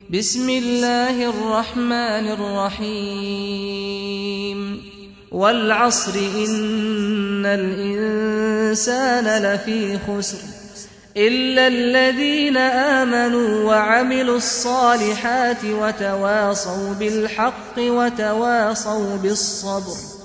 بسم الله الرحمن الرحيم والعصر إن الإنسان لفي خسر إلا الذين آمنوا وعملوا الصالحات وتواصوا بالحق وتواصوا بالصبر